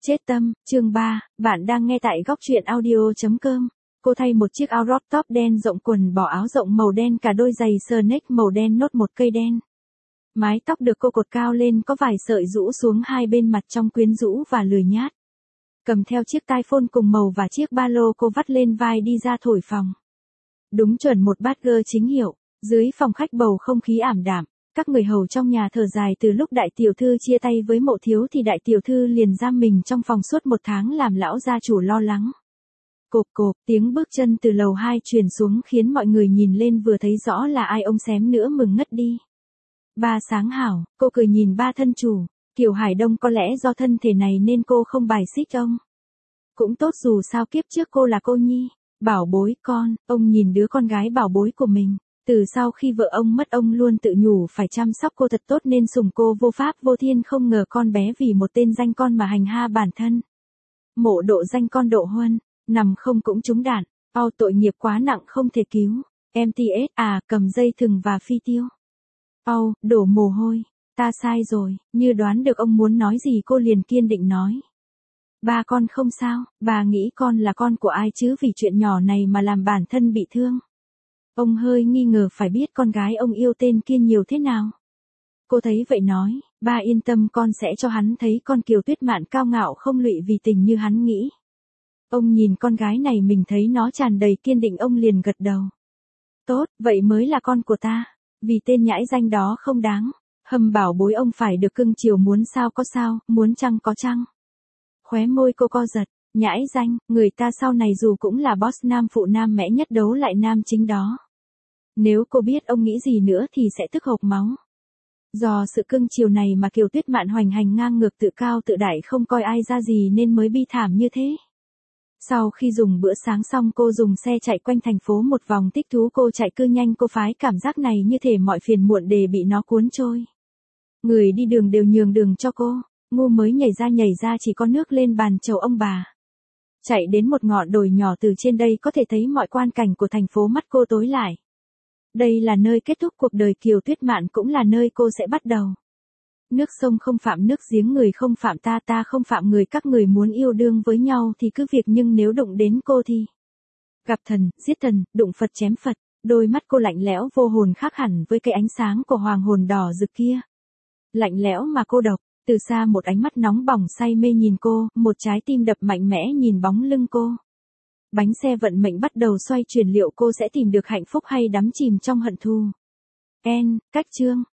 Chết tâm, chương 3, bạn đang nghe tại góc truyện audio.com. Cô thay một chiếc áo crop top đen rộng quần bò áo rộng màu đen cả đôi giày sneak màu đen nốt một cây đen. Mái tóc được cô cột cao lên có vài sợi rũ xuống hai bên mặt trong quyến rũ và lười nhát. Cầm theo chiếc tai phone cùng màu và chiếc ba lô cô vắt lên vai đi ra thổi phòng. Đúng chuẩn một bad girl chính hiệu, dưới phòng khách bầu không khí ảm đạm. Các người hầu trong nhà thở dài từ lúc đại tiểu thư chia tay với Mộ thiếu thì đại tiểu thư liền giam mình trong phòng suốt 1 tháng làm lão gia chủ lo lắng. Cộp cộp, tiếng bước chân từ lầu 2 truyền xuống khiến mọi người nhìn lên vừa thấy rõ là ai ông xém nữa mừng ngất đi. Ba sáng hảo, cô cười nhìn ba thân chủ, Kiều Hải Đông có lẽ do thân thể này nên cô không bài xích ông. Cũng tốt dù sao kiếp trước cô là cô nhi, bảo bối con, ông nhìn đứa con gái bảo bối của mình. Từ sau khi vợ ông mất ông luôn tự nhủ phải chăm sóc cô thật tốt nên sủng cô vô pháp vô thiên, không ngờ con bé vì một tên danh con mà hành hạ bản thân. Mộ độ danh con Độ Huân, nằm không cũng trúng đạn, tội nghiệp quá nặng không thể cứu. MTS cầm dây thừng và phi tiêu. Đổ mồ hôi, ta sai rồi, như đoán được ông muốn nói gì cô liền kiên định nói. Ba con không sao, bà nghĩ con là con của ai chứ vì chuyện nhỏ này mà làm bản thân bị thương. Ông hơi nghi ngờ phải biết con gái ông yêu tên kia nhiều thế nào. Cô thấy vậy nói, ba yên tâm con sẽ cho hắn thấy con Kiều Tuyết Mạn cao ngạo không lụy vì tình như hắn nghĩ. Ông nhìn con gái này mình thấy nó tràn đầy kiên định ông liền gật đầu. Tốt, vậy mới là con của ta, vì tên nhãi danh đó không đáng. Hầm bảo bối ông phải được cưng chiều, muốn sao có sao, muốn chăng có chăng. Khóe môi cô co giật. Nhãi danh, người ta sau này dù cũng là boss nam phụ nam mẽ nhất đấu lại nam chính đó. Nếu cô biết ông nghĩ gì nữa thì sẽ tức hộc máu. Do sự cưng chiều này mà Kiều Tuyết Mạn hoành hành ngang ngược tự cao tự đại không coi ai ra gì nên mới bi thảm như thế. Sau khi dùng bữa sáng xong cô dùng xe chạy quanh thành phố một vòng thích thú, cô chạy cứ nhanh cô phái cảm giác này như thể mọi phiền muộn đều bị nó cuốn trôi. Người đi đường đều nhường đường cho cô, ngu mới nhảy ra chỉ có nước lên bàn chầu ông bà. Chạy đến một ngọn đồi nhỏ, từ trên đây có thể thấy mọi quang cảnh của thành phố, mắt cô tối lại. Đây là nơi kết thúc cuộc đời Kiều Tuyết Mạn, cũng là nơi cô sẽ bắt đầu. Nước sông không phạm nước giếng, người không phạm ta, ta không phạm người. Các người muốn yêu đương với nhau thì cứ việc, nhưng nếu đụng đến cô thì gặp thần, giết thần, đụng Phật chém Phật. Đôi mắt cô lạnh lẽo vô hồn khác hẳn với cái ánh sáng của hoàng hồn đỏ rực kia. Lạnh lẽo mà cô độc. Từ xa một ánh mắt nóng bỏng say mê nhìn cô, một trái tim đập mạnh mẽ nhìn bóng lưng cô. Bánh xe vận mệnh bắt đầu xoay chuyển, liệu cô sẽ tìm được hạnh phúc hay đắm chìm trong hận thù. Cách chương